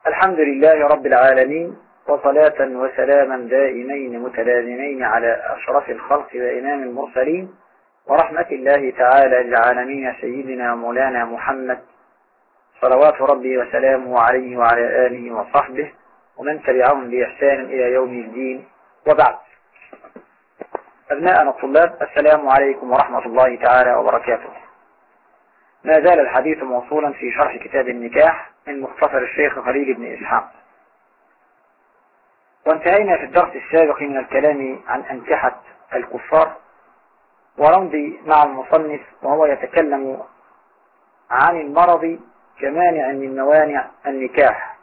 الحمد لله رب العالمين، وصلاة وسلاما دائمين متلازمين على أشرف الخلق وإمام المرسلين ورحمة الله تعالى للعالمين سيدنا مولانا محمد صلوات ربي وسلامه عليه وعلى آله وصحبه ومن تبعهم بإحسان إلى يوم الدين. وبعد، أبناءنا الطلاب، السلام عليكم ورحمة الله تعالى وبركاته. ما زال الحديث موصولا في شرح كتاب النكاح من مختصر الشيخ خليل بن إسحاق، وانتهينا في الدرس السابق من الكلام عن أنكحة الكفار، ونمضي مع المصنف وهو يتكلم عن المرض كمانع من موانع النكاح.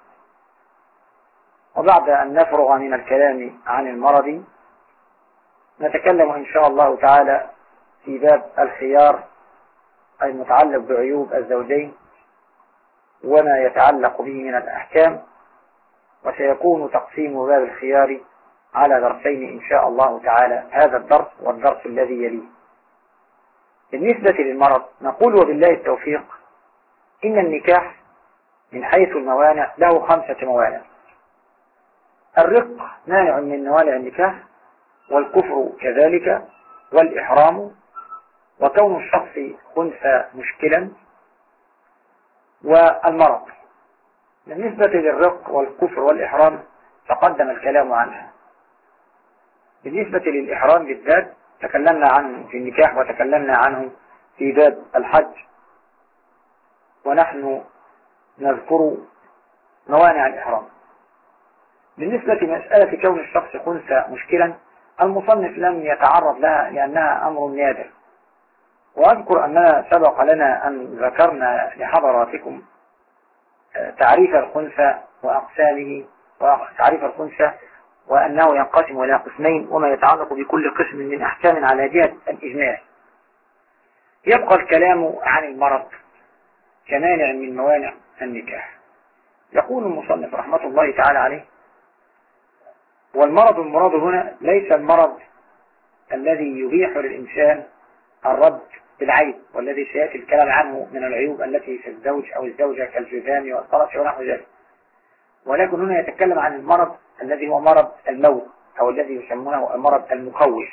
وبعد أن نفرغ من الكلام عن المرض نتكلم إن شاء الله تعالى في باب الخيار المتعلق بعيوب الزوجين وما يتعلق به من الأحكام، وسيكون تقسيم باب الخيار على درسين إن شاء الله تعالى، هذا الدرس والدرس الذي يليه. بالنسبة للمرض نقول وبالله التوفيق إن النكاح من حيث الموانع له 5 موانع. الرق مانع من موانع النكاح، والكفر كذلك، والإحرام، وكون الشخص خنثى مشكلا، والمرض. بالنسبة للرق والكفر والإحرام تقدم الكلام عنها. بالنسبة للإحرام بالذات تكلمنا عنه في النكاح وتكلمنا عنه في باب الحج، ونحن نذكر موانع الإحرام. بالنسبة لمسألة كون الشخص خنثى مشكلا، المصنف لم يتعرض لها لأنها أمر نادر، وأذكر أننا سبق لنا أن ذكرنا لحضراتكم تعريف الخنثى وأقسامه، وتعريف الخنثى وأنه ينقسم إلى قسمين، وما يتعلق بكل قسم من أحكام على جهة الإجماع. يبقى الكلام عن المرض كمانع من موانع النكاح. يقول المصنف رحمة الله تعالى عليه: والمرض المراد هنا ليس المرض الذي يبيح للإنسان الرد بالعيب، والذي سيأتي الكلام عنه من العيوب التي في الزوج أو الزوجة كالجذام والطرف ونحو ذلك، ولكن هنا يتكلم عن المرض الذي هو مرض الموت، أو الذي يسمونه المرض المخوف.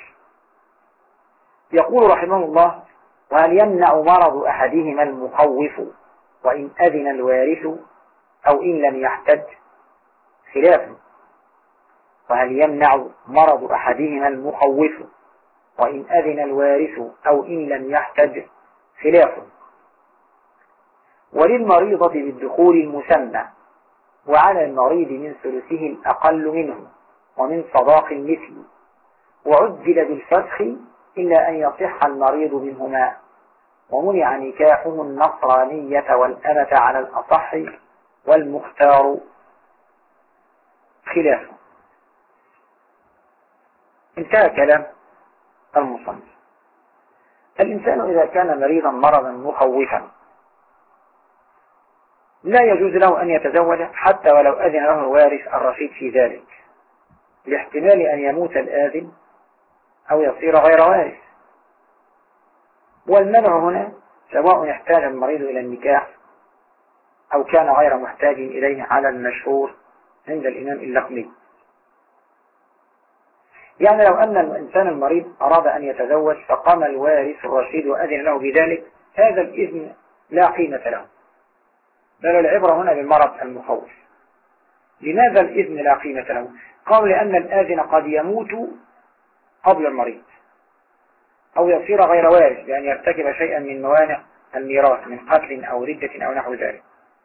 يقول رحمه الله: وهل يمنع مرض أحدهما المخوف وإن أذن الوارث أو إن لم يحتج؟ خلاف. وهل يمنع مرض أحدهما المخوف وإن أذن الوارث أو إن لم يحتج؟ خلاف. وللمريضة بالدخول المسمى، وعلى المريض من ثلثه الأقل منه، ومن صداق المثل، وعجل بالفسخ إلا أن يصح المريض منهما، ومنع نكاحه النصرانية والأمة على الأصح، والمختار خلاف. انتهى كلام المصنف. الإنسان إذا كان مريضا مرضا مخوفا لا يجوز له أن يتزوج حتى ولو أذن له الوارث الرشيد في ذلك، لاحتمال أن يموت الآذن أو يصير غير وارث. والمنع هنا سواء يحتاج المريض إلى النكاح أو كان غير محتاج إليه على المشهور عند الإمام اللخمي. يعني لو أن الإنسان المريض أراد أن يتزوج فقام الوارث الرشيد وأذن له بذلك، هذا الإذن لا قيمة له، بل العبرة هنا بالمرض المخوف. لماذا الإذن لا قيمة له؟ قالوا لأن الآذن قد يموت قبل المريض أو يصير غير وارث بأن يرتكب شيئا من موانع الميراث من قتل أو ردة أو نحو ذلك.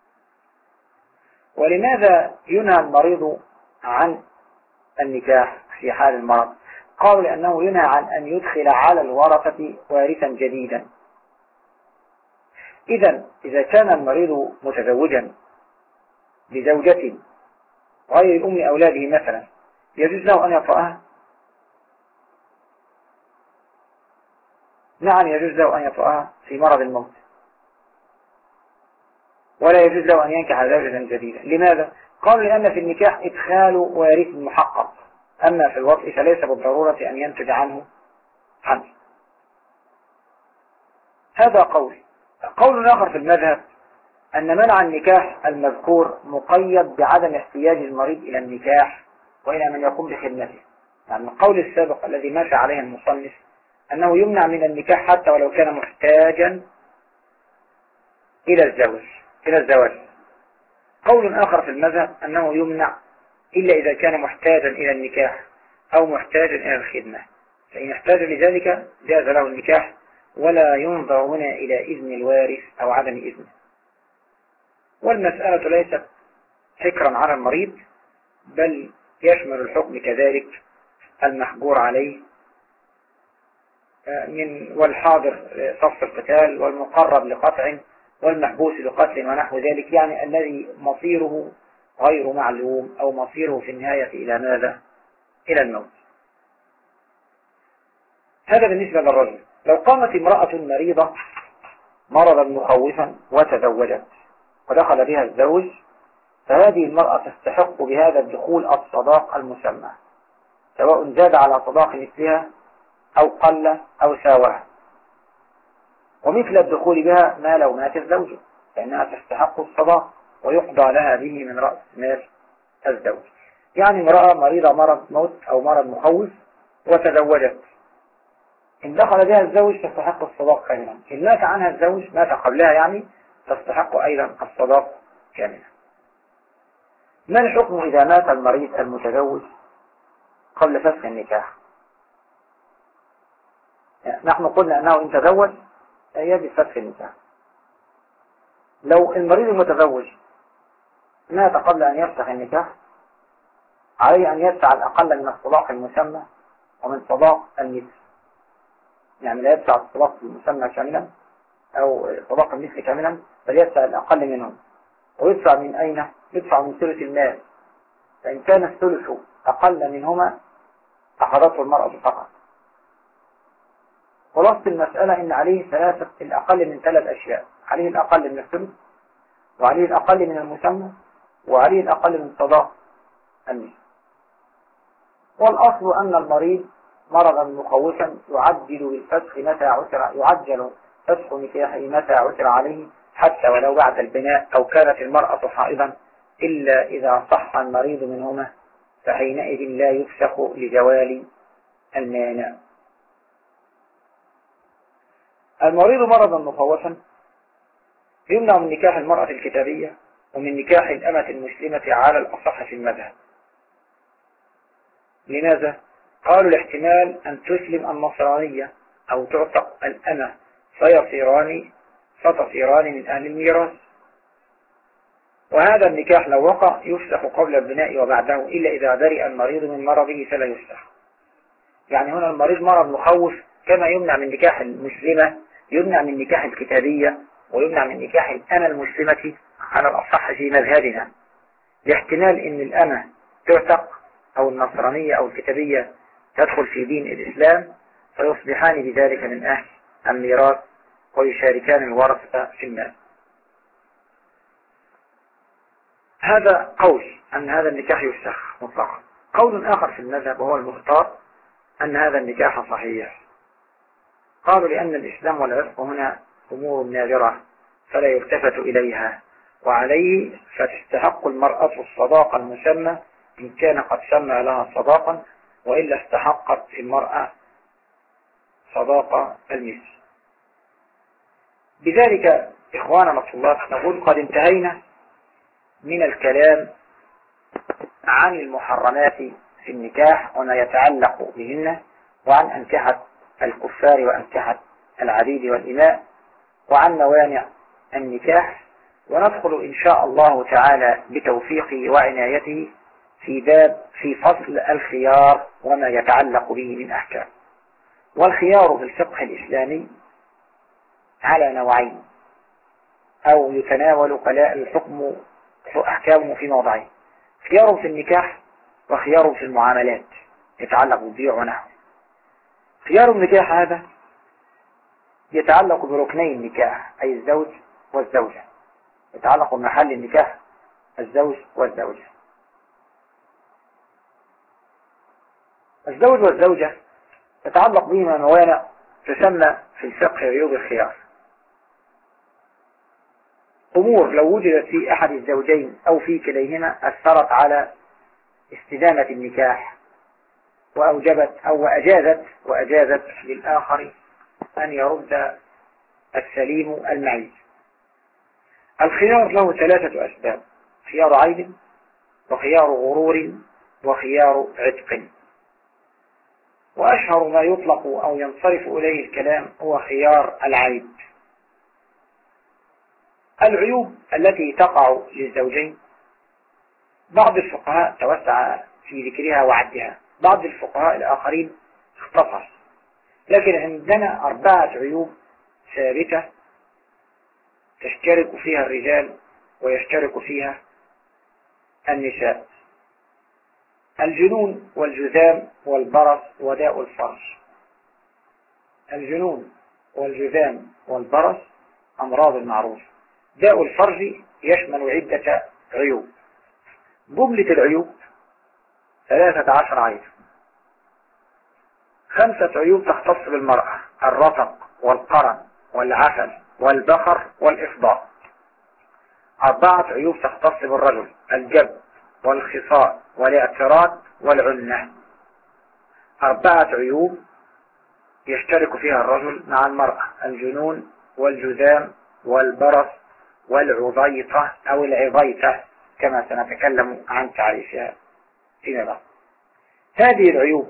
ولماذا ينهى المريض عن النكاح في حال المرض؟ قالوا لأنه ينهى عن أن يدخل على الورثة وارثا جديدا. إذا كان المريض متزوجا بزوجة غير أم أولاده مثلا، يجوز له أن يطأها؟ نعم، يجوز له أن يطأها في مرض الموت، ولا يجوز له أن ينكح زوجة جديدة. لماذا؟ قالوا لأن في النكاح إدخال وارث محقق، أما في الوطء فليس بالضرورة أن ينتج عنه حمل. هذا قول آخر في المذهب أن منع النكاح المذكور مقيد بعدم احتياج المريض إلى النكاح وإلى من يقوم بخدمته. يعني القول السابق الذي ماشى عليه المصنف أنه يمنع من النكاح حتى ولو كان محتاجا إلى الزواج. قول آخر في المذهب أنه يمنع إلا إذا كان محتاجا إلى النكاح أو محتاجا إلى الخدمة، فإن احتاج لذلك جاز له النكاح ولا ينظر هنا إلى إذن الوارث أو عدم إذنه. والمسألة ليست حكرا على المريض، بل يشمل الحكم كذلك المحجور عليه والحاضر صف القتال والمقرب لقطع والمحبوس لقتل ونحو ذلك، يعني الذي مصيره غير معلوم أو مصيره في النهاية إلى ماذا؟ إلى الموت. هذا بالنسبة للرجل. لو قامت امرأة مريضة مرضا مخوفا وتزوجت ودخل بها الزوج، فهذه المرأة تستحق بهذا الدخول الصداق المسمى، سواء زاد على صداق مثلها أو قل أو ساواها. ومثل الدخول بها ما لو مات الزوج، فإنها تستحق الصداق ويقضى لها به من رأس مال الزوج. يعني امرأة مريضة مرض موت أو مرض مخوف وتزوجت، إن دخل بها الزوج تستحق الصداق كاملا، إن مات عنها الزوج مات قبلها يعني تستحق أيضا الصداق كاملا. ما الحكم إذا مات المريض المتزوج قبل فسخ النكاح؟ نحن قلنا أنه إن تزوج يجب فسخ النكاح. لو المريض المتزوج مات قبل أن يفسخ النكاح عليه أن يدفع الأقل من الصداق المسمى ومن صداق المثل، يعني لا يدفع الصداق المسمى كاملا أو صداق المثل كاملا، بل يدفع الأقل منهم. ويدفع من أين؟ يدفع من ثلث المال، فإن كان الثلث أقل منهما أخذته المرأة فقط. خلاصة المسألة إن عليه الأقل من 3 أشياء: عليه الأقل من الثلث، وعليه الأقل من المسمى، وعليه الأقل من صداق المثل. والأصل أن المريض مرضا مخوفا يعجل فسخ نكاحه متى عسر عليه، حتى ولو بعد البناء أو كانت المرأة حائضا، إلا إذا صح المريض منهما، فحينئذ لا يفسخ لزوال المانع. المريض مرضا مخوفا يمنع من نكاح المرأة الكتابية ومن نكاح الأمة المسلمة على الأصح في المذهب. لماذا؟ قالوا الاحتمال أن تسلم النصرانية أو تعتق الأمة فتصيران من أهل الميراث، وهذا النكاح لو وقع يفسخ قبل البناء وبعده، إلا إذا برئ المريض من مرضه فلا يفسخ. يعني هنا المريض مرض مخوف، كما يمنع من نكاح المسلمة يمنع من نكاح الكتابية ويمنع من نكاح الأمة المسلمة على الأصح في مذهبنا، لاحتمال أن الأمة تعتق أو النصرانية أو الكتابية تدخل في دين الإسلام، فيصبحان بذلك من أهل الميراث ويشاركان الورثة في المال. هذا قول أن هذا النكاح يفسخ مطلقا. قول آخر في المذهب وهو المختار أن هذا النكاح صحيح. قالوا لأن الإسلام والعرق هنا أمور نادرة فلا يلتفت إليها، وعليه فتستحق المرأة الصداق المسمى إن كان قد سمى لها صداقا، وإلا استحقت المرأة صداق المثل. بذلك إخواننا في الله نقول قد انتهينا من الكلام عن المحرمات في النكاح وما يتعلق بهن، وعن أنكحة الكفار وأنكحة العبيد والإماء، وعن موانع النكاح. وندخل إن شاء الله تعالى بتوفيقه وعنايته في فصل الخيار وما يتعلق به من أحكام. والخيار في الفقه الإسلامي على نوعين، أو يتناول الحكم أحكامه في موضعين: خيار في النكاح وخيار في المعاملات يتعلق بالبيع ونحوه. خيار النكاح هذا يتعلق بركني النكاح، أي الزوج والزوجة، يتعلق بمحل النكاح الزوج والزوجة. الزوج والزوجة يتعلق بهما موانع تسمى في الفقه عيوب الخيار. أمور لو وجدت في أحد الزوجين أو في كليهما أثرت على استدامة النكاح وأوجبت أو وأجازت للآخر أن يرد السليم المعيب. الخيار له 3 أسباب: خيار عيب، وخيار غرور، وخيار عتق. وأشهر ما يطلق أو ينصرف إليه الكلام هو خيار العيب. العيوب التي تقع للزوجين بعض الفقهاء توسع في ذكرها وعدها، بعض الفقهاء الآخرين اختصر، لكن عندنا 4 عيوب ثابتة تشترك فيها الرجال ويشترك فيها النساء: الجنون والجذام والبرص وداء الفرج. الجنون والجذام والبرص أمراض معروفة. داء الفرج يشمل عدة عيوب. جملة العيوب 13 عيب. 5 عيوب تختص بالمرأة: الرفق والقرن والعفن والبخر والإفضاء. 4 عيوب تختص بالرجل: الجب والخصاء والاعتراض والعنة. 4 عيوب يشترك فيها الرجل مع المرأة: الجنون والجذام والبرص والعضيطة أو العضيطة كما سنتكلم عن تعريفها فيما بعد. هذه العيوب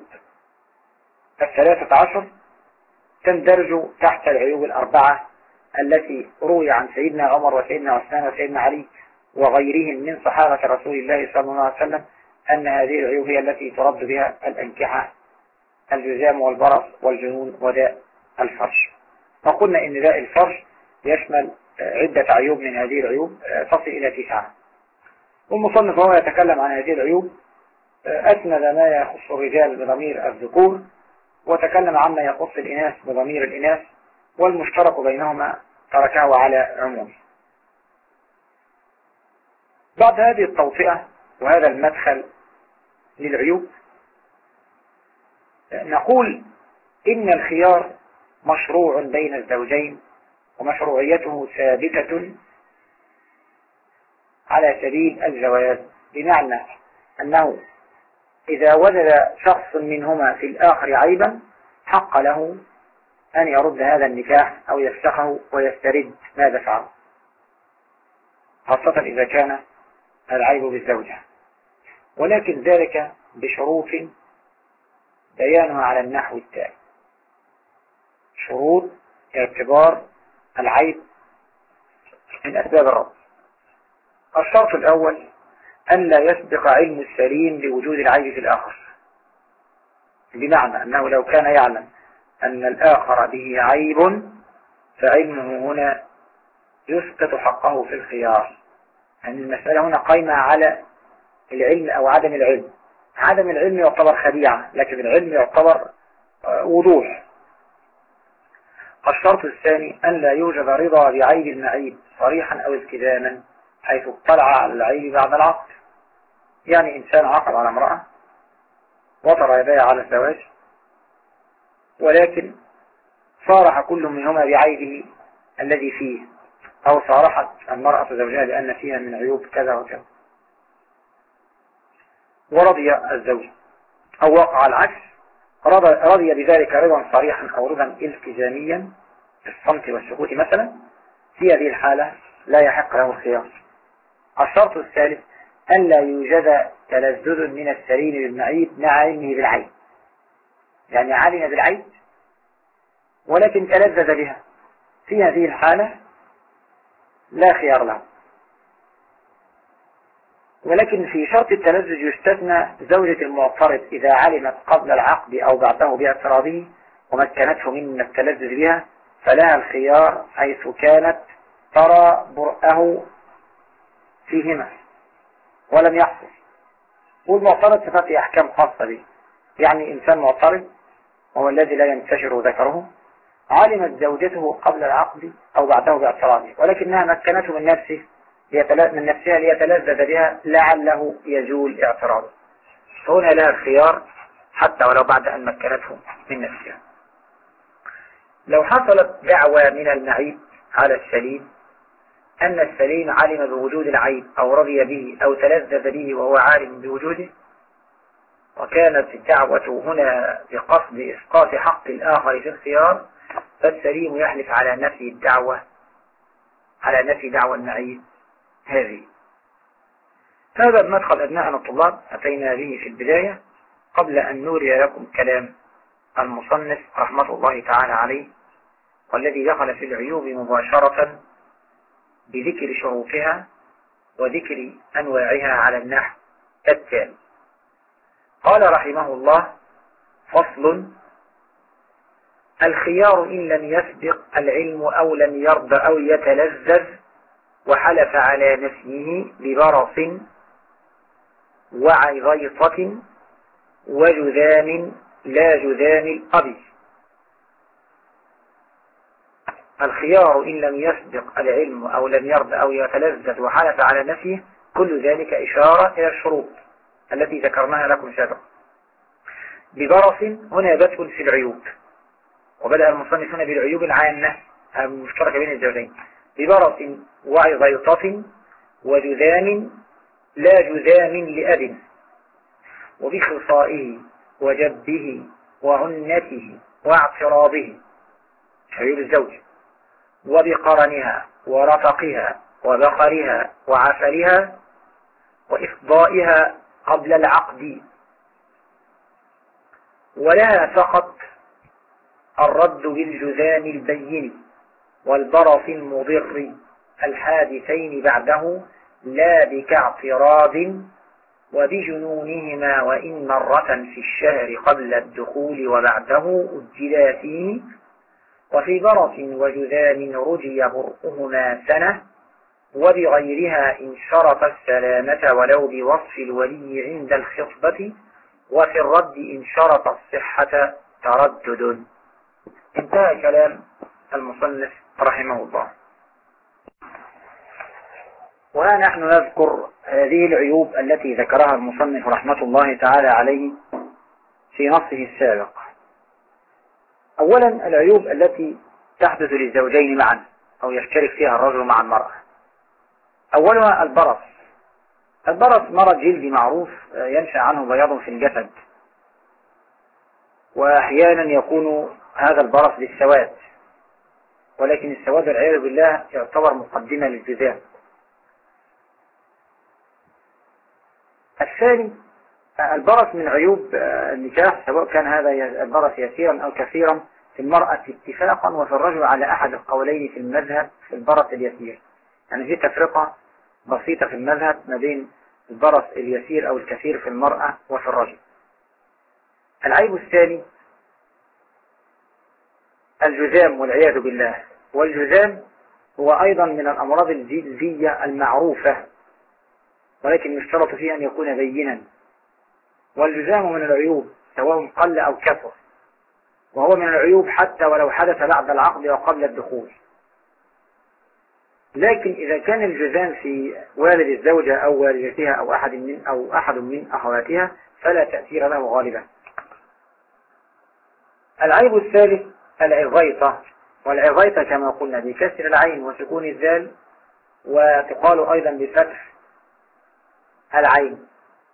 13 تندرج تحت العيوب 4 التي روي عن سيدنا عمر وسيدنا عثمان وسيدنا علي وغيرهم من صحابة رسول الله صلى الله عليه وسلم أن هذه العيوب هي التي ترد بها الأنكحة: الجذام والبرص والجنون وداء الفرج. وقلنا إن داء الفرج يشمل عدة عيوب، من هذه العيوب تصل إلى 9. والمصنف هو يتكلم عن هذه العيوب، أسند ما يخص الرجال بضمير الذكور، وتكلم عما يخص الإناث بضمير الإناث، والمشترك بينهما تركه على عموم. بعد هذه التوطئة وهذا المدخل للعيوب نقول إن الخيار مشروع بين الزوجين، ومشروعيته ثابتة على سبيل الجواز، بمعنى أنه إذا وجد شخص منهما في الآخر عيبا حق له أن يرد هذا النكاح أو يفسخه ويسترد ما دفعه، خاصة إذا كان العيب بالزوجة، ولكن ذلك بشروط بيانها على النحو التالي: شروط اعتبار العيب من أسباب الرد. الشرط الأول: أن لا يسبق علم السليم لوجود العيب في الآخر، بمعنى أنه لو كان يعلم أن الآخر به عيب فعلمه هنا يسقط حقه في الخيار. يعني المسألة هنا قائمة على العلم أو عدم العلم. عدم العلم يعتبر خديعة، لكن العلم يعتبر وضوح. الشرط الثاني: أن لا يوجد رضا بعيب المعيب صريحا أو التزاما، حيث اطلع على العيب بعد العقد. يعني إنسان عقد على امرأة وطر يديه على الزواج، ولكن صارح كل منهما بعيبه الذي فيه، أو صارحت المرأة زوجها بأن فيها من عيوب كذا وكذا، ورضي الزوج، أو وقع العكس رضي بذلك رضا صريحا أو رضا التزاميا في الصمت والسكوت مثلا، في هذه الحالة لا يحق له الخيار. الشرط الثالث: أن لا يوجد تلذذ من السليم بالمعيب مع علمه بالعيب. يعني علم بالعيب ولكن تلذذ بها، في هذه الحالة لا خيار له. ولكن في شرط التلذذ يستثنى زوجة المعترض إذا علمت قبل العقد أو بعده باعتراضه ومكنته من التلذذ بها، فلها الخيار حيث كانت ترى برأه فيهما ولم يحصل. والمعترض صفات أحكام خاصة به، يعني إنسان معترض وهو الذي لا ينتشر ذكره، علمت زوجته قبل العقد أو بعده باعتراضه، ولكنها مكنته من نفسها ليتلذذ بها لعله يزول اعتراضه، فهنا لها الخيار حتى ولو بعد أن مكنته من نفسها. لو حصلت دعوى من المعيب على السليم أن السليم علم بوجود العيب أو رضي به أو تلذذ به وهو عالم بوجوده، وكانت الدعوة هنا بقصد إسقاط حق الآخر في الخيار، فالسليم يحلف على نفي الدعوة، على نفي دعوى المعيب هذه. هذا بمدخل أبناءنا الطلاب أتينا به في البداية قبل أن نوري لكم كلام المصنف رحمة الله تعالى عليه، والذي دخل في العيوب مباشرة بذكر شروطها وذكر أنواعها على النحو التالي. قال رحمه الله: فصل: الخيار إن لم يسبق العلم أو لم يرض أو يتلذذ وحلف على نفيه ببرص وعغيطة وجذام لا جذام الأبي. الخيار إن لم يسبق العلم أو لم يرض أو يتلذذ وحلف على نفيه، كل ذلك إشارة إلى الشروط التي ذكرناها لكم سابقا. ببرص هنا بدء في العيوب، وبدأ المصنف هنا بالعيوب العامة المشتركة بين الزوجين. ببرص وعغيطة وجذام لا جذام لأب، وبخصائه وجبه وعنته واعتراضه، عيوب الزوج، وبقرنها ورفقها وبقرها وعفلها وإفضائها قبل العقد. ولها فقط الرد بالجذام البين والبرص المضر الحادثين بعده، لا بكاعتراض وبجنونهما، وإن مرة في الشهر قبل الدخول وبعده أجلا فيه. وفي برص وجذام رجي برؤهما سنة، وبغيرها إن شرط السلامة ولو بوصف الولي عند الخطبة، وفي الرد إن شرط الصحة تردد. انتهى كلام المصنف رحمه الله. ونحن نذكر هذه العيوب التي ذكرها المصنف رحمة الله تعالى عليه في نصه السابق. أولا العيوب التي تحدث للزوجين معا أو يشترك فيها الرجل مع المرأة. أولها البرص. البرص مرض جلدي معروف ينشأ عنه بياض في الجسد، وأحيانا يكون هذا البرص للسواد، ولكن السواد والعياذ بالله يعتبر مقدمة للجذام. الثاني البرص من عيوب النكاح، سواء كان هذا البرص يسيرا أو كثيرا في المرأة اتفاقا، وفي الرجل على أحد القولين في المذهب في البرص اليسير. يعني في تفرقة بسيطة في المذهب ما بين البرص اليسير أو الكثير في المرأة وفي الرجل. العيب الثاني الجذام والعياذ بالله. والجذام هو أيضا من الأمراض الجلدية المعروفة، ولكن يشترط فيه أن يكون بينا. والجذام من العيوب سواء قل أو كثر، وهو من العيوب حتى ولو حدث بعد العقد وقبل الدخول. لكن إذا كان الجذام في والد الزوجة أو والدتها أو أحد من أخواتها فلا تأثير له غالبا. العيب الثالث العغيطة. والعغيطة كما قلنا بكسر العين وسكون الذال، وتقال أيضا بفتح العين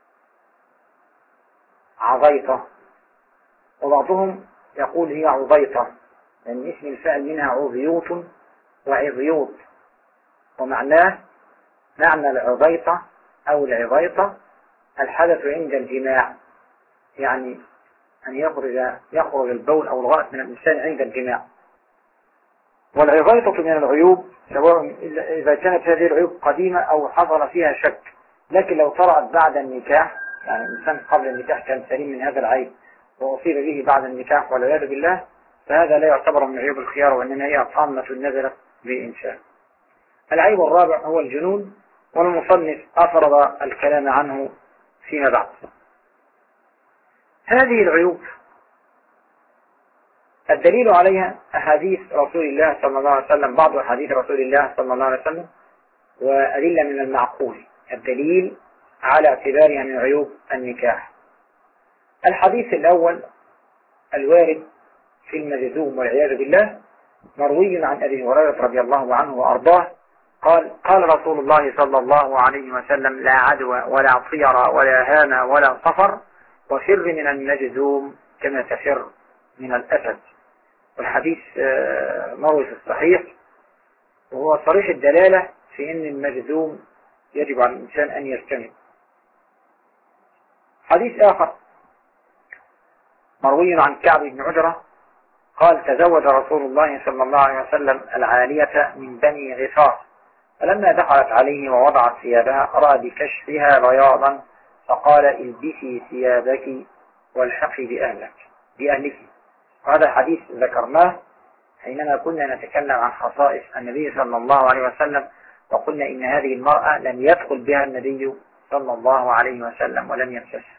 عغيطة، وبعضهم يقول هي عضيطة، لأن اسم الفعل منها عضيوط وعضيوط، ومعناه معنى العضيطة أو العضيطة الحدث عند الجماع، يعني أن يخرج البول أو الغائط من الإنسان عند الجماع. والعضيطة من العيوب سواء إذا كانت هذه العيوب قديمة أو حصل فيها شك، لكن لو طرأت بعد النكاح، يعني الإنسان قبل النكاح كان سليم من هذا العيب وأصيب به بعد النكاح والعياذ بالله، فهذا لا يعتبر من عيوب الخيار، وإنما هي طامة نزلت بإنشاء. العيب الرابع هو الجنون، والمصنف أفرض الكلام عنه فيما بعد. هذه العيوب الدليل عليها أحاديث رسول الله صلى الله عليه وسلم، بعض أحاديث رسول الله صلى الله عليه وسلم، وأدلة من المعقول الدليل على اعتبارها من عيوب النكاح. الحديث الأول الوارد في المجذوم والعياذ بالله، مروي عن أبي هريرة رضي الله عنه وأرضاه قال رسول الله صلى الله عليه وسلم: لا عدوى ولا طير ولا هام ولا صفر، وفر من المجذوم كما تفر من الأسد. والحديث مروي في الصحيح، وهو صريح الدلالة في أن المجذوم يجب على الإنسان أن يجتنب. حديث آخر مروي عن كعب بن عجرة قال: تزوج رسول الله صلى الله عليه وسلم العالية من بني غفار، فلما دخلت عليه ووضعت ثيابها رأى بكشفها بياضا، فقال: البسي ثيابك والحقي بأهلك. وهذا الحديث ذكرناه حينما كنا نتكلم عن خصائص النبي صلى الله عليه وسلم، وقلنا إن هذه المرأة لم يدخل بها النبي صلى الله عليه وسلم ولم يمسسها.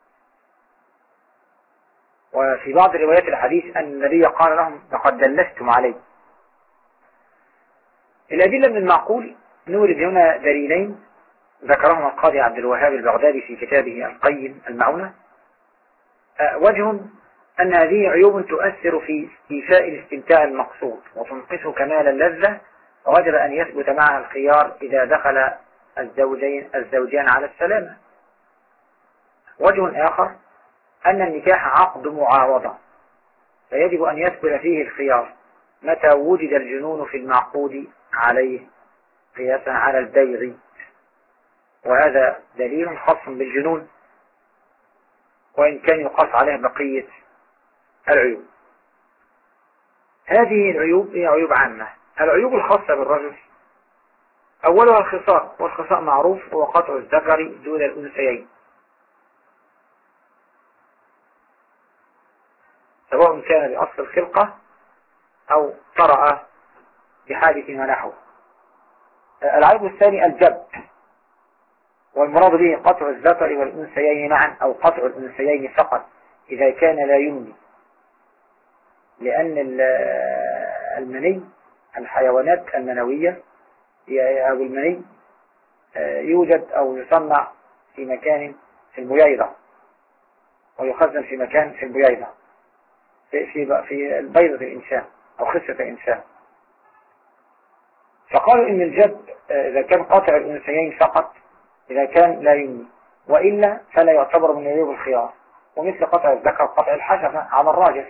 وفي بعض روايات الحديث أن النبي قال لهم: لقد دلستم علي. الأدلة من المعقول نورد هنا دليلين ذكرهما القاضي عبد الوهاب البغدادي في كتابه القيم المعونة. وجه أن هذه عيوب تؤثر في استيفاء الاستمتاع المقصود وتنقص كمال اللذة، ووجب أن يثبت معها الخيار إذا دخل الزوجان على السلامة. وجه آخر أن النكاح عقد معاوضة، فيجب أن يثبت فيه الخيار متى وجد الجنون في المعقود عليه قياسا على البيع، وهذا دليل خاص بالجنون وإن كان يقاس عليه بقية العيوب. هذه العيوب هي عيوب عامة. العيوب الخاصة بالرجل أولها الخصاء، والخصاء معروف هو قطع الذكر دون الأنثيين، سواء كان بأصل الخلقة أو طرأ بحادث ونحوه. العيب الثاني الجب، والمراد به قطع الذكر والأنثيين معا أو قطع الأنثيين فقط إذا كان لا يمني، لأن المني الحيوانات المنوية أو المني يوجد أو يصنع في مكان في البييضة، ويخزن في مكان في البييضة في بيضة الإنسان أو خصة الإنسان. فقالوا إن الجب إذا كان قطع الأنثيين فقط إذا كان لا يمني، وإلا فلا يعتبر من عيوب الخيار، ومثل قطع الذكر قطع الحشفة على الراجل.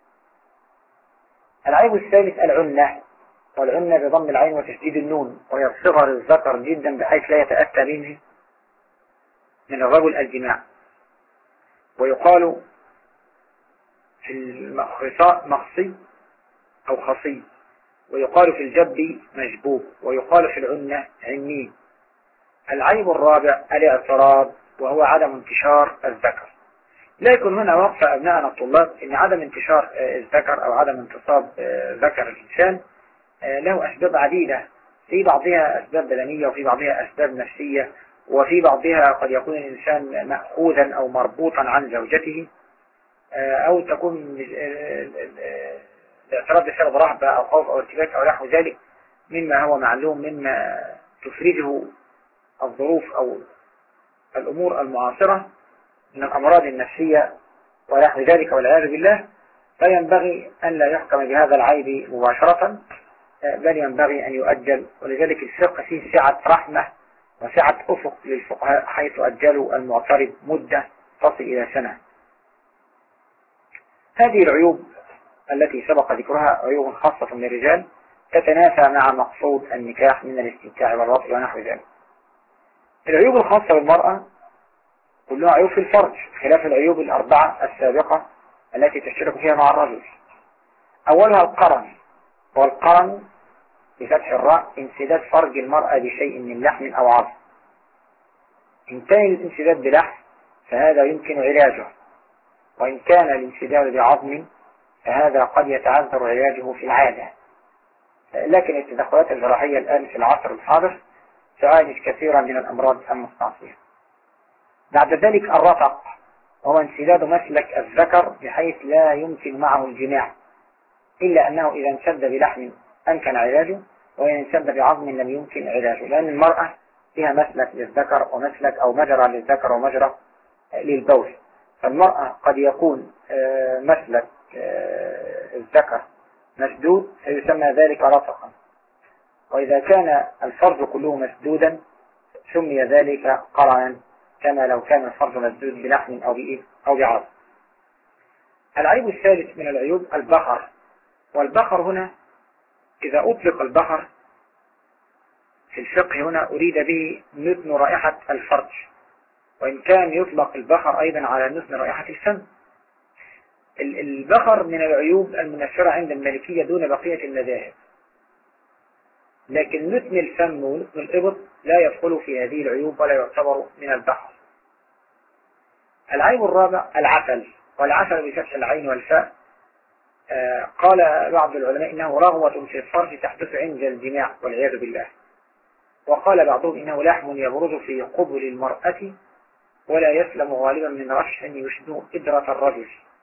العيب الثالث العنة، والعنة بضم العين وتشديد النون، وهي صغر الذكر جدا بحيث لا يتأتى به من الرجل الجماع. ويقال في الخصاء مخصي أو خصي، ويقال في الجب مجبوب، ويقال في العنة عنين. العيب الرابع الاعتراض، وهو عدم انتشار الذكر. لكن هنا وقف أبناءنا الطلاب إن عدم انتشار الذكر أو عدم انتصاب ذكر الإنسان له أسباب عديدة، في بعضها أسباب بدنية وفي بعضها أسباب نفسية، وفي بعضها قد يكون الإنسان مأخوذا أو مربوطا عن زوجته، أو تكون الاعتراض بسبب رهبة أو خوف أو ارتباك أو نحو ذلك، مما هو معلوم مما تفرجه الظروف أو الأمور المعاصرة من الأمراض النفسية ونحو ذلك والعياذ بالله. فينبغي أن لا يحكم بهذا العيب مباشرة، بل ينبغي أن يؤجل. ولذلك الفقه فيه سعة رحمة وسعة أفق للفقهاء، حيث أجلوا المعترض مدة تصل إلى سنة. هذه العيوب التي سبق ذكرها عيوب خاصة للرجال تتنافى مع مقصود النكاح من الاستمتاع والوطء ونحو ذلك. العيوب الخاصة بالمرأة كلها عيوب في الفرج، خلاف العيوب الأربعة السابقة التي تشترك فيها مع الرجل. أولها القرن، والقرن بفتح الراء انسداد فرج المرأة بشيء من لحم أو عظم. إن كان الانسداد بلحم فهذا يمكن علاجه، وإن كان الانسداد بعظم فهذا قد يتعذر علاجه في العادة. لكن التدخلات الجراحية الآن في العصر الحاضر تعالج كثيرا من الأمراض المستعصية. بعد ذلك الرفق، وهو انسداد مسلك الذكر بحيث لا يمكن معه الجماع، إلا أنه إذا انسد بلحم أمكن علاجه، وإن انسد بعظم لم يمكن علاجه، لأن المرأة فيها مسلك للذكر ومسلك أو مجرى للذكر ومجرى للبول. فالمرأة قد يكون مسلك الذكر مسدود فيسمى ذلك رفقا، وإذا كان الفرج كله مسدودا سمي ذلك قرعا، كما لو كان الفرج مسدود بلحم أو بعظم. العيب الثالث من العيوب البخر. والبخر هنا إذا أطلق البخر في الفقه هنا أريد به نتن رائحة الفرج، وإن كان يطلق البخر أيضا على نتن رائحة الفم. البخر من العيوب المنشرة عند المالكية دون بقية المذاهب، لكن نتن الفم ونتن الإبط لا يدخل في هذه العيوب ولا يعتبر من البخر. العيب الرابع العسل، والعسل بفتح العين والفاء. قال بعض العلماء إنه رغوة في الفرج تحدث عند الجماع والعياذ بالله، وقال بعضهم إنه لحم يبرز في قبل المرأة ولا يسلم غالبا من رشح يشبه إدرة الرجل.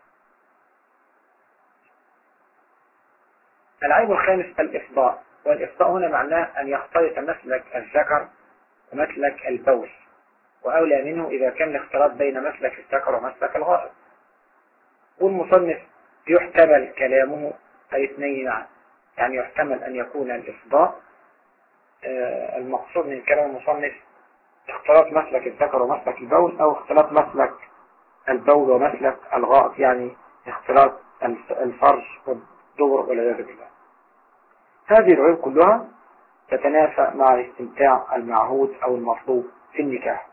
العيب الخامس الإفضاء، والإفضاء هنا معناه أن يختلط مسلك الذكر ومسلك البول، وأولى منه إذا كان الاختلاط بين مسلك الذكر ومسلك الغائط. والمصنف يحتمل كلامه أي اثنين معا، يعني يحتمل أن يكون الإفضاء المقصود من كلام المصنف اختلاط مسلك الذكر ومسلك البول، أو اختلاط مسلك البول ومسلك الغائط، يعني اختلاط الفرج والدبر والعياذ بالله. هذه العيوب كلها تتنافى مع الاستمتاع المعهود أو المطلوب في النكاح.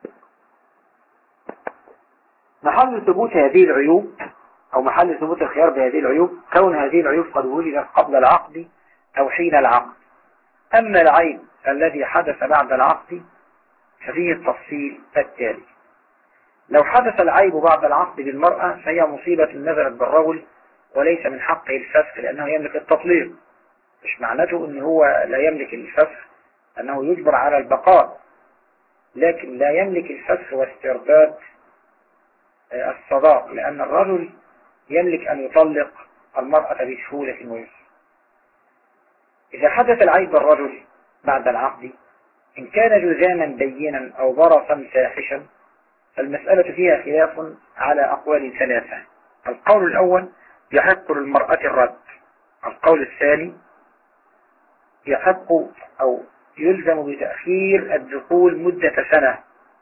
محل ثبوت هذه العيوب أو محل ثبوت الخيار بهذه العيوب كون هذه العيوب قد وجدت قبل العقد أو حين العقد. أما العيب الذي حدث بعد العقد ففيه التفصيل التالي. لو حدث العيب بعد العقد بالمرأة فهي مصيبة نزلت بالرجل وليس من حقه الفسخ لأنه يملك التطليق. مش معناته أنه هو لا يملك الفسخ أنه يجبر على البقاء، لكن لا يملك الفسخ واسترداد الصداق، لأن الرجل يملك أن يطلق المرأة بسهولة ويسر. إذا حدث العيب بالرجل بعد العقد إن كان جذاما بينا أو برصا فاحشا فالمسألة فيها خلاف على أقوال ثلاثة. القول الأول يحق للمرأة الرد، القول الثاني يحق أو يلزم بتأخير الدخول مدة سنة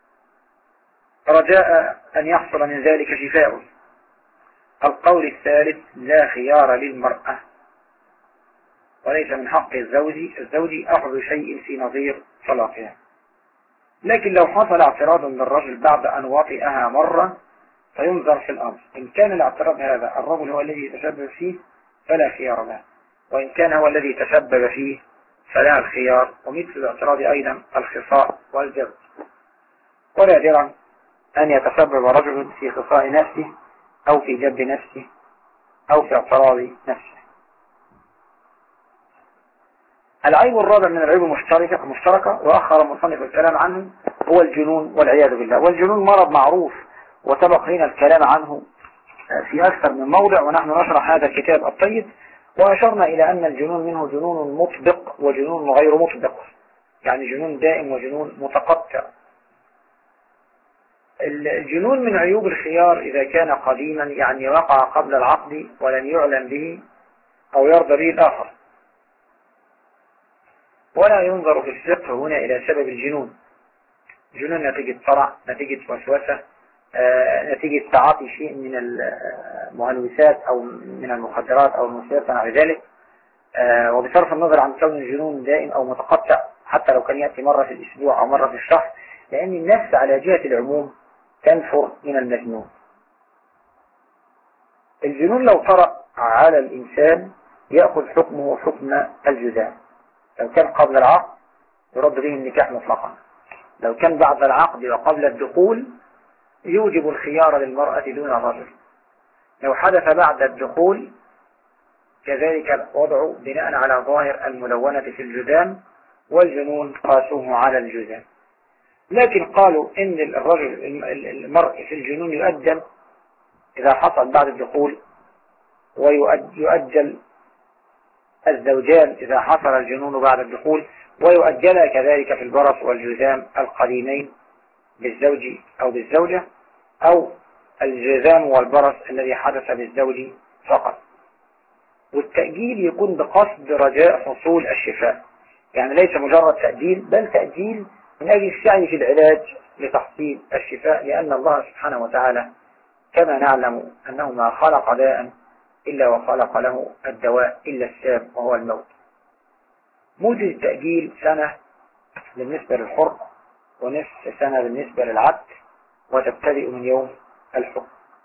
رجاء أن يحصل من ذلك شفاء، القول الثالث لا خيار للمرأة وليس من حق الزوج أخذ شيء في نظير طلاقها. لكن لو حصل اعتراض من الرجل بعد أن وطئها مرة فينظر في الأمر، إن كان الاعتراض هذا الرجل هو الذي يتسبب فيه فلا خيار له، وإن كان هو الذي تسبب فيه فلا الخيار. ومثل الاعتراض أيضا الخصاء والجبر، ونادرا أن يتسبب رجل في خصاء نفسه أو في جب نفسه أو في اعتراض نفسه. العيب الرابع من العيوب المشتركة وأخر المصنف الكلام عنه هو الجنون والعياذ بالله. والجنون مرض معروف وسبق لنا الكلام عنه في أكثر من موضع ونحن نشرح هذا الكتاب الطيب، وأشرنا إلى أن الجنون منه جنون مطبق وجنون غير مطبق، يعني جنون دائم وجنون متقطع. الجنون من عيوب الخيار إذا كان قديما، يعني وقع قبل العقد ولن يعلم به أو يرضى به الآخر، ولا ينظر في الفقه هنا إلى سبب الجنون. جنون نتيجة صرع، نتيجة وسوسة، نتيجة تعاطي شيء من المهلوسات أو من المخدرات أو المسيرات ونحو ذلك، وبصرف النظر عن كون الجنون دائم أو متقطع حتى لو كان يأتي مرة في الأسبوع أو مرة في الشهر، لأن النفس على جهة العموم تنفر من المجنون. الجنون لو طرأ على الإنسان يأخذ حكمه حكم الجذام. لو كان قبل العقد يرد به النكاح مطلقا، لو كان بعد العقد وقبل الدخول يوجب الخيار للمرأة دون الرجل، لو حدث بعد الدخول كذلك الوضع بناء على ظاهر الملونة في الجذام، والجنون قاسوه على الجذام. لكن قالوا إن المرء في الجنون يؤجل إذا حصل بعد الدخول، ويؤجل الزوجان إذا حصل الجنون بعد الدخول، ويؤجل كذلك في البرص والجذام القديمين بالزوج أو بالزوجة، أو الجذام والبرص الذي حدث بالزوج فقط. والتأجيل يكون بقصد رجاء حصول الشفاء، يعني ليس مجرد تأجيل، بل تأجيل من أجل السعي في العلاج لتحصيل الشفاء، لأن الله سبحانه وتعالى كما نعلم أنه ما خلق داء إلا وخلق له الدواء إلا السام وهو الموت. مدة التأجيل سنة بالنسبة للحر، ونصف سنة بالنسبة للعبد، وتبتدئ من يوم الحكم.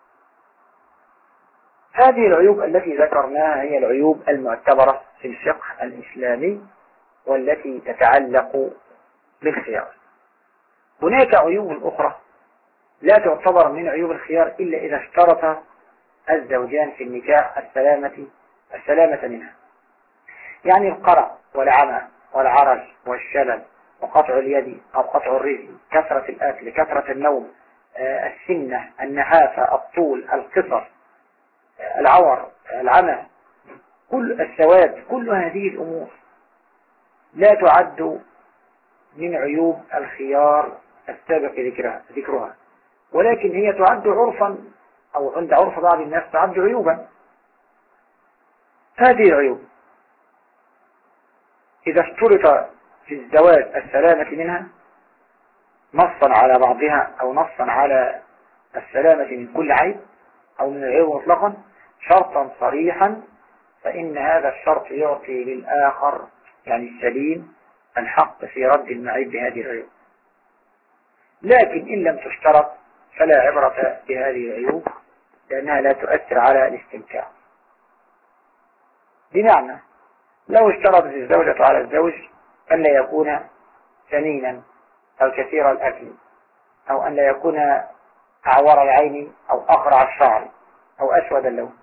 هذه العيوب التي ذكرناها هي العيوب المعتبرة في الفقه الإسلامي والتي تتعلق بالخيار. هناك عيوب أخرى لا تعتبر من عيوب الخيار إلا إذا اشترط الزوجان في النكاح السلامة منها، يعني القرع والعمى والعرج والشلل وقطع اليد أو قطع الرجل، كثرة الأكل، كثرة النوم، السمنة، النحافة، الطول، القصر، العور، العمى، كل السواد، كل هذه الأمور لا تعد من عيوب الخيار السابق ذكرها، ولكن هي تعد عرفا أو عند عرف بعض الناس تعد عيوبا. هذه العيوب إذا اشترط في الزواج السلامة منها نصا على بعضها أو نصا على السلامة من كل عيب أو من العيب مطلقا شرطا صريحا، فإن هذا الشرط يعطي للآخر يعني السليم الحق في رد المعيب بهذه العيوب. لكن إن لم تشترط فلا عبرة بهذه العيوب، لأنها لا تؤثر على الاستمتاع. بمعنى لو اشترطت الزوجة على الزوج أن لا يكون سمينا أو كثير الأكل، أو أن لا يكون أعور العين أو أقرع الشعر أو أسود اللون،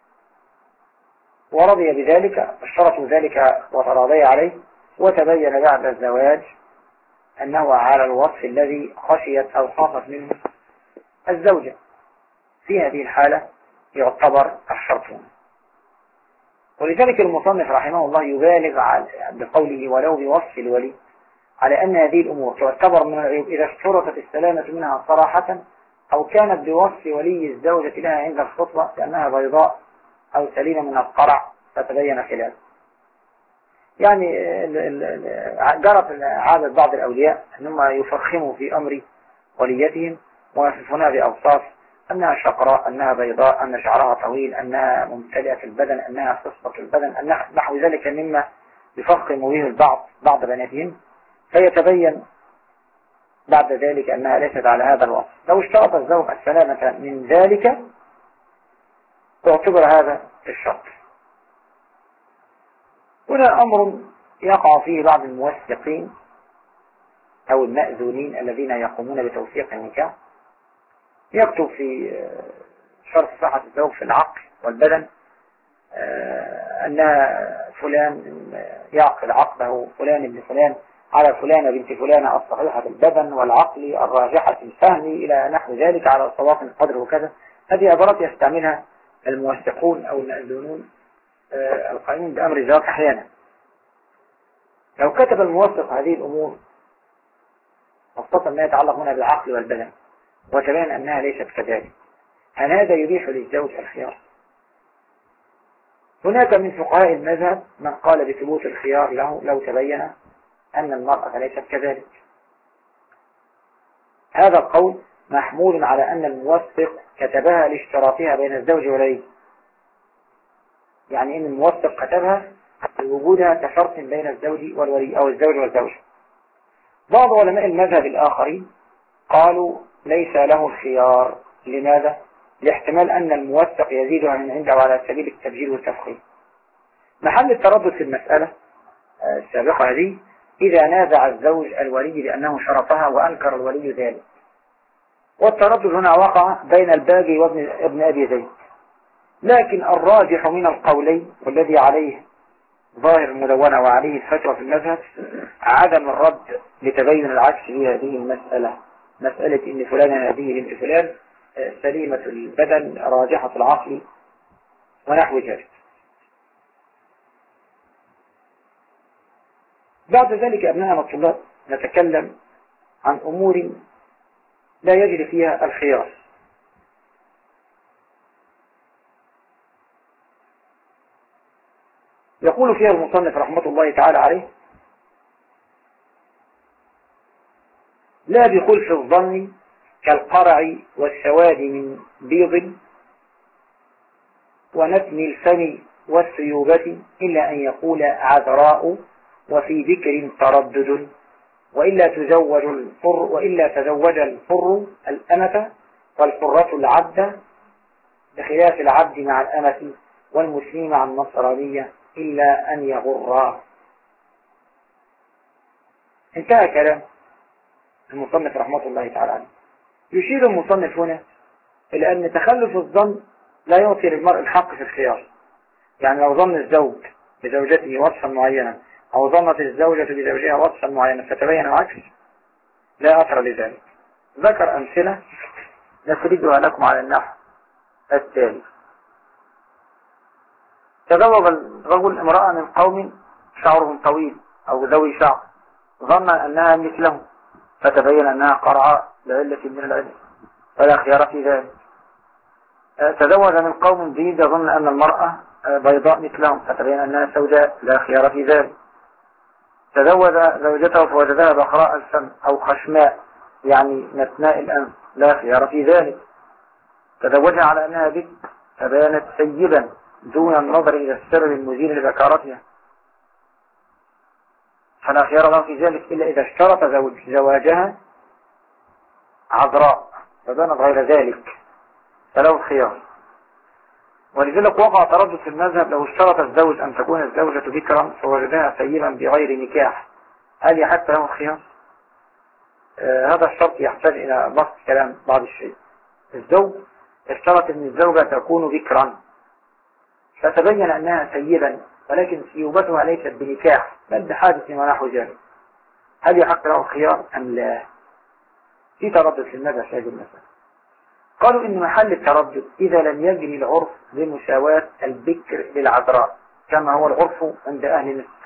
ورضي بذلك، اشترطوا ذلك وتراضي عليه، وتبين بعد الزواج أنه على الوصف الذي خشيت أو خافت منه الزوجة، في هذه الحالة يعتبر الشرط هنا. ولذلك المصنف رحمه الله يبالغ بقوله ولو بوصف الولي على أن هذه الأمور تعتبر من العيوب إذا اشترطت السلامة منها صراحة، أو كانت بوصف ولي الزوجة لها عند الخطبة لأنها بيضاء أو سليمة من القرع فتبين خلافه. يعني جرت عادة بعض الأولياء أنهم يفخموا في أمر وليتهم ويصفونها بأوصاف أنها شقراء، أنها بيضاء، أن شعرها طويل، أنها ممتلئة البدن، أنها خصبة البدن، أن نحو ذلك مما يفخم به بعض بناتهم، فيتبين بعد ذلك أنها ليست على هذا الوصف. لو اشترط الزوج السلامة من ذلك تعتبر هذا الشرط. هنا أمر يقع فيه بعض الموثقين أو المأذونين الذين يقومون بتوثيق النكاح، يكتب في شرط صحة الزوج في العقل والبدن أن فلان يعقل عقله فلان ابن فلان على فلانة بنت فلانة الصحيحة البدن والعقل الراجحة الفهم إلى نحو ذلك على صواف القدر وكذا. هذه عبارات يستعملها الموثقون أو المأذونون القائمين بأمر الزواج أحيانا. لو كتب الموثق هذه الأمور خاصة ما يتعلق هنا بالعقل والبدن وتبين أنها ليست كذلك، هل هذا يبيح للزوج الخيار؟ هناك من فقهاء المذهب من قال بثبوت الخيار له لو تبين أن المرأة ليست كذلك. هذا القول محمول على أن الموثق كتبها لاشتراطها بين الزوج والولي، يعني أن الموثق كتبها لوجودها كشرط بين الزوج والولي أو الزوج والزوجة. بعض علماء المذهب الآخرين قالوا ليس له الخيار. لماذا؟ لاحتمال أن الموثق يزيدها من عنده على سبيل التبجيل والتفخيم. محل التردد في المسألة السابقة هذه إذا نازع الزوج الولي لأنه شرطها وأنكر الولي ذلك، والتردد هنا وقع بين الباقي وابن أبي زيد. لكن الراجح من القولين والذي عليه ظاهر المدونة وعليه الفتوى في المذهب عدم الرد لتبين العكس في هذه المسألة، مسألة إن فلانة هذه بنت فلان سليمة البدن راجحة العقل ونحو ذلك. بعد ذلك أبناءنا الطلاب نتكلم عن أمور لا يجري فيها الخيار. يقول فيها المصنف رحمة الله تعالى عليه لا بخلف الظن كالقرع والسواد من بيض ونتن الفم والسيوبة إلا أن يقول عذراء وفي ذكر تردد وإلا تزوج الحر الأمة والحرة العبد بخلاف العبد مع الأمة والمسلم مع النصرانية إلا أن يغرا. انتهى كلام المصنف رحمة الله تعالى عنه. يشير المصنف هنا إلى أن تخلف الظن لا يعطي للمرء الحق في الخيار. يعني لو ظن الزوج بزوجته وصفا معينا أو ظنت الزوجة بزوجها وصفا معينا فتبين العكس لا أثر لذلك. ذكر أمثلة نسردها لكم على النحو التالي. تزوج الرجل امرأة من قوم شعرهم طويل أو ذوي شعر، ظن أنها مثله فتبين أنها قرعاء لعلة من العلم فلا خيار في ذلك. تزوج من قوم بيض ظن أن المرأة بيضاء مثلهم فتبين أنها سوداء لا خيار في ذلك. تزوج زوجته فوجدها بخراء الفم أو خشماء يعني نتناء الأنف لا خيار في ذلك. تزوجها على أنها بكر فبانت سيدا دون النظر إلى السر المزيل لذكارتها فلا خيار له في ذلك إلا إذا اشترط زواجها عذراء فبانت غير ذلك فله الخيار. ولذلك وقع تردد في المذهب لو اشترط الزوج أن تكون الزوجة بكرا فوجدها سيبا بغير نكاح هل يحق له الخيار؟ هذا الشرط يحتاج إلى بسط كلام بعض الشيء. الزوج اشترط أن الزوجة تكون بكرا فتبين أنها سيبا ولكن سيوبتها ليست بنكاح بل بحادث ونحو ذلك هل يحق له الخيار أم لا؟ في تردد في المذهب في هذه المسألة. قالوا إن محل التردد إذا لم يجري العرف بمساواة البكر للعذراء كما هو العرف عند أهل مصر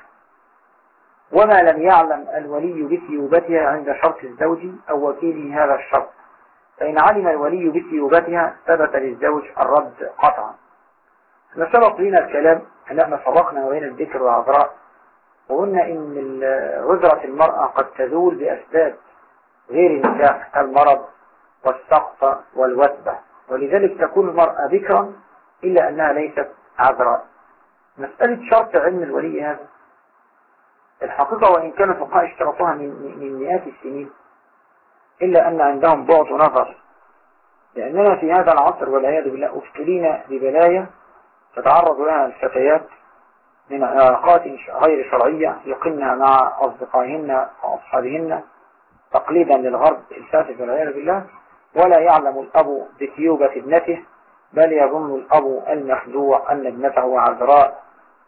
وما لم يعلم الولي بثيوبتها عند شرط الزوج أو وكيله هذا الشرط فإن علم الولي بثيوبتها ثبت للزوج الرد قطعا. سبق لنا الكلام أننا فرقنا بين البكر والعذراء وقلنا إن عذرة المرأة قد تزول بأسباب غير النكاح كالمرض والسقط والوثبة ولذلك تكون المرأة بكرا إلا أنها ليست عذراء. مسألة شرط علم الولي هذا الحقيقة وإن كان الفقهاء اشترطوها من مئات السنين إلا أن عندهم بعد نظر لأننا في هذا العصر والعياذ بالله ابتلينا ببلايا تتعرض لها الفتيات من علاقات غير شرعية يقمنها مع أصدقائهن وأصحابهن تقليدا للغرب الفاسد والعياذ بالله ولا يعلم الأب بثيوبة ابنته بل يظن الأب المخدوع أن ابنته عذراء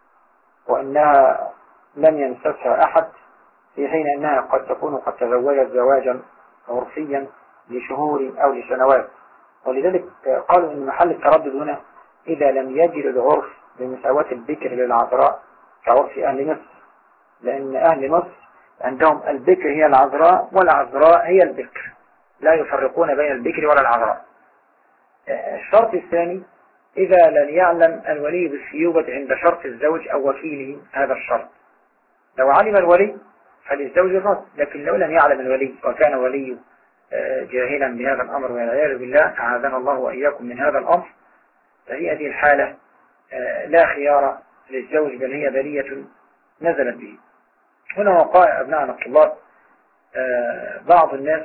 وأنها لم يمسسها أحد في حين أنها قد تكون قد تزوجت زواجا عرفيا لشهور أو لسنوات. ولذلك قالوا إن محل التردد هنا إذا لم يجر العرف بمساواة البكر للعذراء كعرف أهل مصر لأن أهل مصر عندهم البكر هي العذراء والعذراء هي البكر لا يفرقون بين البكر ولا العذراء. الشرط الثاني إذا لم يعلم الولي بالثيوبة عند شرط الزوج أو وكيله هذا الشرط. لو علم الولي فللزوج الرد لكن لو لم يعلم الولي وكان ولي جاهلا بهذا الأمر والعياذ بالله أعاذنا الله وإياكم من هذا الأمر فهي هذه الحالة لا خيار للزوج بل هي بلية نزلت به. هنا وقائع أبنائنا الطلاب بعض الناس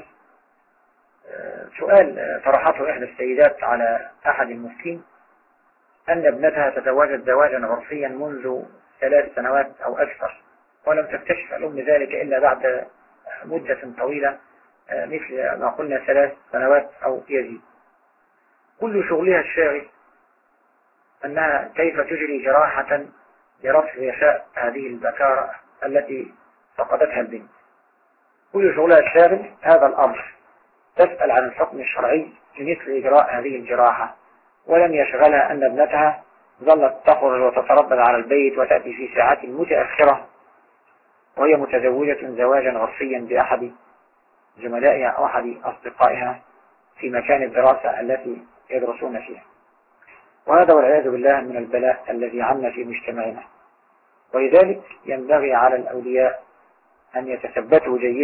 سؤال طرحته إحدى السيدات على أحد المفتين أن ابنتها تزوجت زواجا عرفيا منذ 3 سنوات أو أكثر ولم تكتشف الأم ذلك إلا بعد مدة طويلة مثل ما قلنا 3 سنوات أو يزيد. كل شغلها الشاغل أنها كيف تجري جراحة لرفع غشاء هذه البكارة التي فقدتها البنت. كل شغلها الشاغل هذا الأمر تسأل عن الحكم الشرعي في مثل إجراء هذه الجراحة ولم يشغلها أن ابنتها ظلت تخرج وتتردد على البيت وتأتي في ساعات متأخرة وهي متزوجة زواجا عرفيا بأحد زملائها أو أحد أصدقائها في مكان الدراسة التي يدرسون فيها. وهذا والعياذ بالله من البلاء الذي عم في مجتمعنا. ولذلك ينبغي على الأولياء أن يتثبتوا جيدا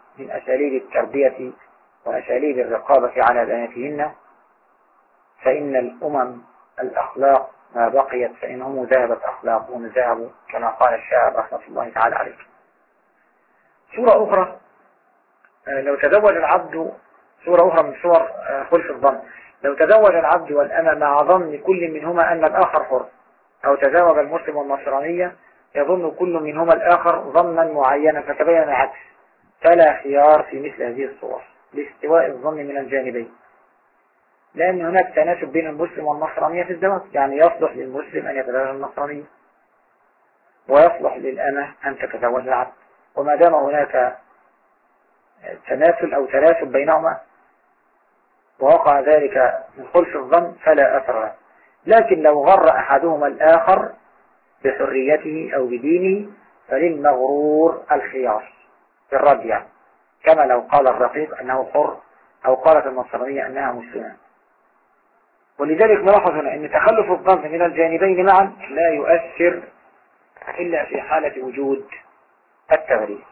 من أساليب التربية وأساليب الرقابة على بناتهن، فإن الأمم الأخلاق ما بقيت، فإنهم ذهبت أخلاقهم ذهبوا كما قال الشاعر رحمة الله تعالى عليه. سورة أخرى لو تزوج العبد، سورة أخرى من سور خلف الظن، لو تزوج العبد والأمة مع ظن كل منهما أن الآخر حر، أو تزوج المسلم والنصرانية يظن كل منهما الآخر ظنا معينا فتبين العكس، فلا خيار في مثل هذه الصور لاستواء الظن من الجانبين، لأن هناك تناسب بين المسلم والنصرانية في الزواج، يعني يصلح للمسلم أن يتزوج النصرانية ويصلح للأمة أن تتزوج العبد، وما دام هناك تناسل أو تناسب بينهما ووقع ذلك من خلف الظن فلا أثر له. لكن لو غر أحدهما الآخر بحريته أو بدينه فللمغرور الخيار في الرد، يعني كما لو قال الرقيق أنه حر أو قالت النصرانية أنها مسلمة. ولذلك نلاحظ هنا أن تخلف الظن من الجانبين معا لا يؤثر إلا في حالة وجود التغريب.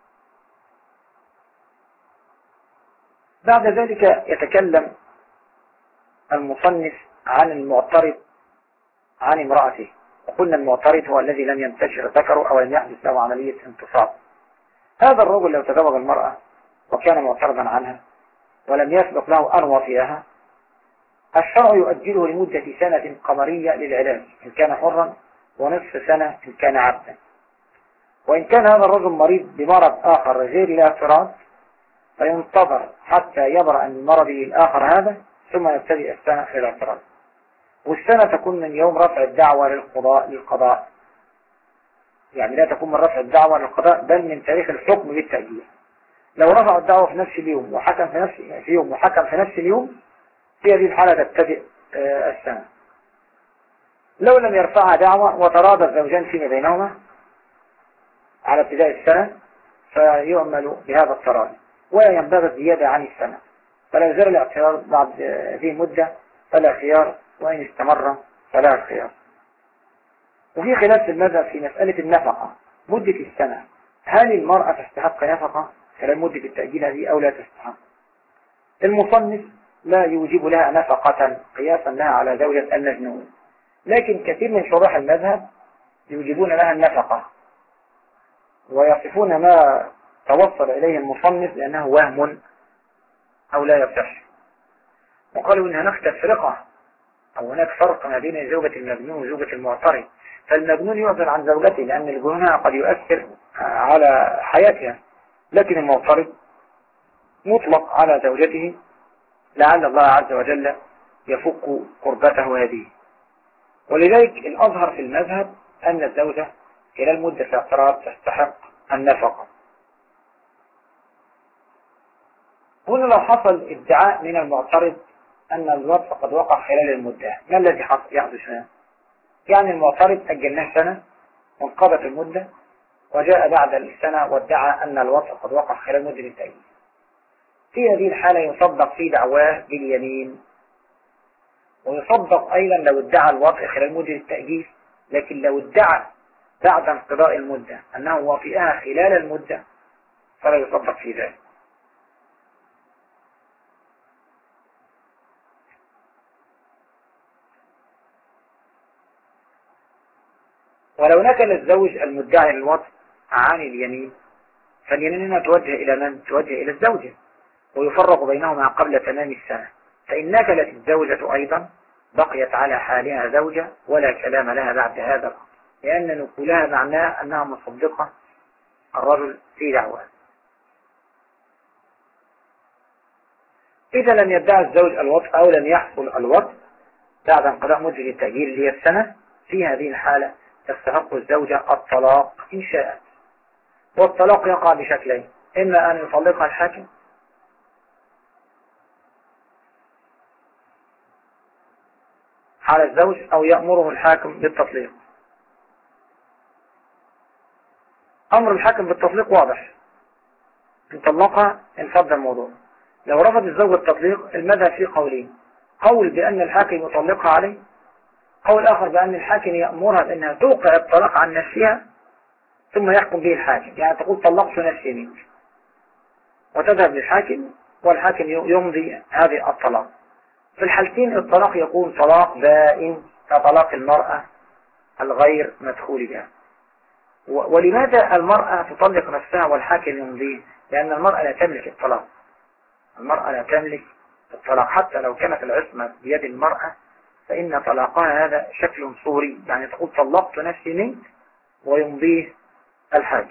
بعد ذلك يتكلم المصنف عن المعترض عن امرأته، وقلنا المعترض هو الذي لم ينتشر ذكره أو لم يحدث له عملية انتصاب. هذا الرجل لو تزوج المرأة وكان معترضا عنها ولم يسبق له أن وفيها، الشرع يؤجله لمدة سنة قمرية للعلاج إن كان حرا، ونصف سنة إن كان عبدا. وإن كان هذا الرجل مريض بمرض آخر غير الاعتراض فينتظر حتى يبرأ من مرضه الآخر هذا ثم يبتدئ السنة في الاعتراض. والسنة تكون من يوم رفع الدعوة للقضاء، يعني لا تكون من رفع الدعوة للقضاء بل من تاريخ الحكم بالتأجيل. لو رفع الدعوة في نفس اليوم وحكم في نفس اليوم في هذه الحالة تبتدئ السنة. لو لم يرفعها دعوة وتراضى الزوجان فيما بينهما على ابتداء السنة فيعمل بهذا التراضي، ولا ينبغي الزيادة عن السنة. فلو زال الاعتراض بعد هذه المدة فلا خيار، وإن استمر فلا خيار. وفي خلاف في المذهب في مسألة النفقة مدة السنة، هل المرأة تستحق نفقة خلال مدة التأجيل هذه أو لا تستحق؟ المصنف لا يوجب لها نفقة قياسا لها على زوجة المجنون، لكن كثير من شراح المذهب يوجبون لها النفقة ويصفون ما توصل إليه المصنف لأنه وهم أو لا يصح، وقالوا إن هناك تفرقة أو هناك فرق ما بين زوجة المجنون وزوجة المعترض. فالمجنون يعزل عن زوجته لأن الجنون قد يؤثر على حياتها، لكن المعترض مطلق على زوجته لعل الله عز وجل يفك قربته هذه. ولذلك الأظهر في المذهب أن الزوجة خلال مدة الاعتراض تستحق النفقة. هنا لو حصل ادعاء من المعترض أن الوطء قد وقع خلال المدة، ما الذي يحدث هنا؟ يعني المعترض أجلناه سنة وانقضت المدة وجاء بعد السنة وادعى أن الوطء قد وقع خلال مدة التأجيل. في هذه الحالة يصدق في دعواه باليمين، ويصدق أيضا لو ادعى الوطء خلال مدة التأجيل، لكن لو ادعى بعد انقضاء المدة أنه وطئها خلال المدة فلا يصدق في ذلك. ولو نكل الزوج المدعي للوطء عن اليمين فاليمين هنا توجه إلى من؟ توجه إلى الزوجة، ويفرق بينهما قبل تمام السنة. فإن نكلت الزوجة أيضا بقيت على حالها زوجة ولا كلام لها بعد هذا، لأن نقولها معناه أنها مصدقة الرجل في دعواه. إذا لم يدعي الزوج الوطء أو لم يحصل الوطء بعد انقضاء مدة التأجيل اللي هي السنة، في هذه الحالة تستحق الزوجة الطلاق إن شاءت. والطلاق يقع بشكلين: إما أن يطلقها الحاكم على الزوج أو يأمره الحاكم بالتطليق. أمر الحاكم بالتطليق واضح، إن طلقها انفض الموضوع. لو رفض الزوج التطليق المذهب فيه قولين: قول بأن الحاكم يطلقها عليه، قول آخر بأن الحاكم يأمرها بأنها توقع الطلاق عن نفسها ثم يحكم به الحاكم، يعني تقول طلقت نفسي منك. وتذهب للحاكم، والحاكم يمضي هذه الطلاق. في الحالتين الطلاق يكون طلاق بائن كطلاق المرأة الغير مدخول بها. ولماذا المرأة تطلق نفسها والحاكم يمضيه؟ لأن المرأة لا تملك الطلاق. المرأة لا تملك الطلاق، حتى لو كانت العصمة بيد المرأة فإن طلاقها هذا شكل صوري، يعني تقول طلقت نفسي منك ويمضيه الحاكم.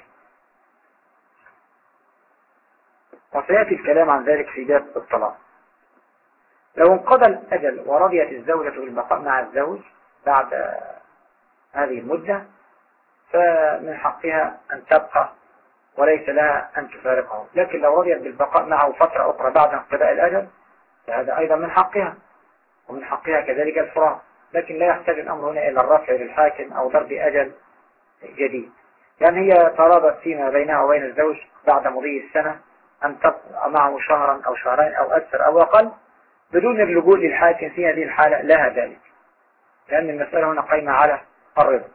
وسيأتي الكلام عن ذلك في باب الطلاق. لو انقضى الأجل ورضيت الزوجة بالبقاء مع الزوج بعد هذه المدة فمن حقها أن تبقى وليس لها أن تفارقه. لكن لو رضيت بالبقاء معه فترة أخرى بعد انقضاء الأجل فهذا أيضا من حقها، ومن حقها كذلك الفراق. لكن لا يحتاج الأمر هنا إلى الرفع للحاكم أو ضرب أجل جديد، يعني هي ترابط فيما بينها وبين الزوج بعد مضي السنة أن تبقى معه شهرا أو شهرين أو أكثر أو أقل بدون اللجوء للحاكم. في هذه الحالة لها ذلك، لأن المسألة هنا قائمة على الرضا.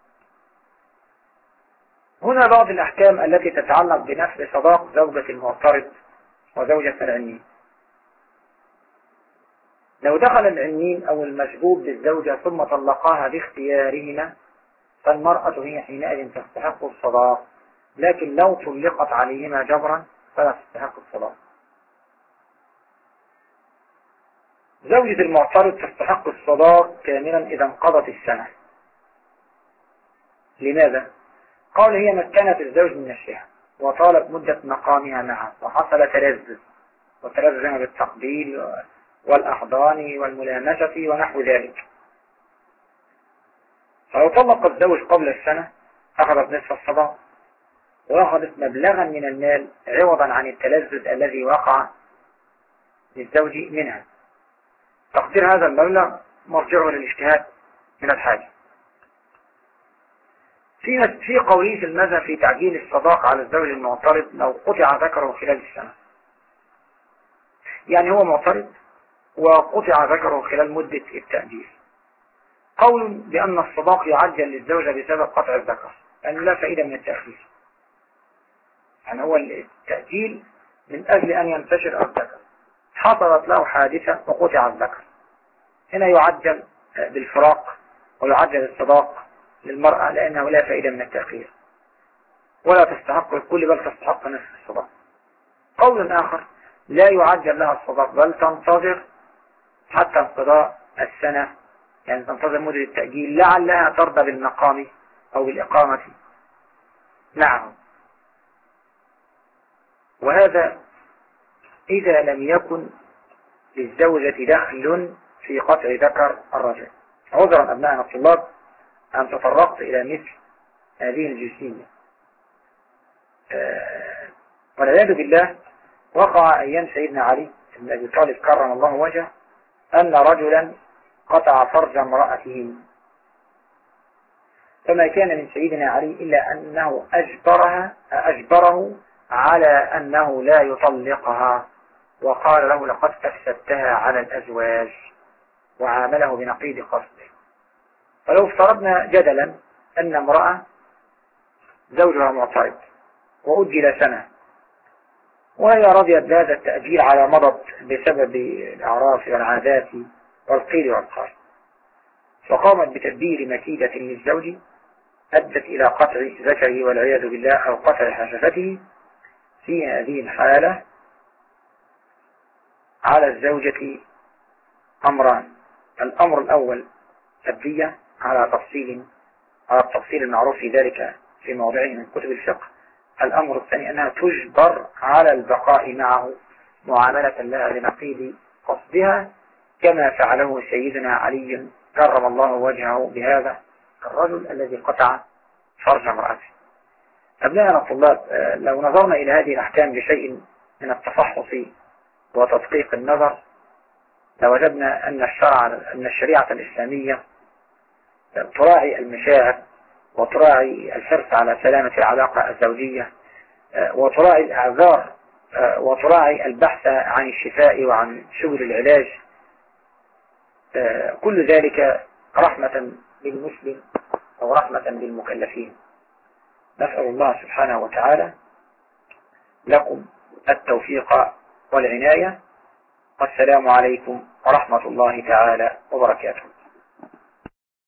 هنا بعض الأحكام التي تتعلق بنفس صداق زوجة المعترض وزوجة العنين. لو دخل العنين أو المشبوب بالزوجة ثم طلقاها باختيارهما فالمرأة هي حينئذ تستحق الصداق، لكن لو طلقت عليهما جبرا فلا تستحق الصداق. زوجة المعترض تستحق الصداق كاملا إذا انقضت السنة. لماذا؟ قال هي مكنت الزوج من نفسها وطالت مدة مقامها معه وحصل تلذذ، وتلذذ بالتقبيل والأحضان والملامسة ونحو ذلك. فلو طلق الزوج قبل السنة أخذت نصف الصداق وأخذت مبلغا من المال عوضا عن التلذذ الذي وقع للزوج منها. تقدير هذا المبلغ مرجعه للاجتهاد من الحاجة. في قوله في المذهب في تعجيل الصداق على الزوج المعترض لو قطع ذكره خلال السنة، يعني هو معترض وقطع ذكره خلال مدة التأجيل. قول بأن الصداق يعجل للزوجة بسبب قطع الذكر، لأنه لا فائدة من التأخير، يعني هو التأجيل من أجل أن ينتشر الذكر. حصلت له حادثة وقطع الذكر، هنا يعجل بالفراق ويعجل الصداق للمرأة لأنه لا فائدة من التأخير، ولا تستحق الكل بل تستحق نصف الصداق. قول آخر لا يعجل لها الصداق بل تنتظر حتى انقضاء السنة، يعني تنتظر مدة التأجيل لعلها ترضى بالمقام أو بالإقامة معه. وهذا إذا لم يكن للزوجة دخل في قطع ذكر الرجل. عذرا أبنائنا الطلاب أن تطرقت إلى مثل هذه الجزئية. والعياذ بالله وقع أيام سيدنا علي بن أبي طالب كرم الله وجهه أن رجلا قطع فرج امرأته، فما كان من سيدنا علي إلا أنه أجبره على أنه لا يطلقها، وقال له لقد أفسدتها على الأزواج، وعامله بنقيض قصده. فلو افترضنا جدلا أن امرأة زوجها معترض وأجل سنة وهي رضيت بهذا التأجيل على مضض بسبب الأعراف والعادات والقيل والقال، فقامت بتدبير مكيدة للزوج أدت إلى قطع ذكره والعياذ بالله أو قطع حشفته. في هذه الحالة على الزوجة أمران: الأمر الأول الدية على التفصيل المعروف في ذلك في موضعه من كتب الفقه. الأمر الثاني أنها تجبر على البقاء معه معاملة لها لنقيض قصدها، كما فعله سيدنا علي كرم الله وجهه بهذا الرجل الذي قطع فرج امرأته. أبنائنا الطلاب، لو نظرنا إلى هذه الأحكام بشيء من التفحص وتدقيق النظر لوجدنا أن الشريعة الإسلامية تراعي المشاعر وتراعي الحرص على سلامة العلاقة الزوجية وتراعي الأعذار وتراعي البحث عن الشفاء وعن سبل العلاج، كل ذلك رحمة بالمسلم أو رحمة بالمكلفين. نسأل الله سبحانه وتعالى لكم التوفيق والعناية، والسلام عليكم ورحمة الله تعالى وبركاته.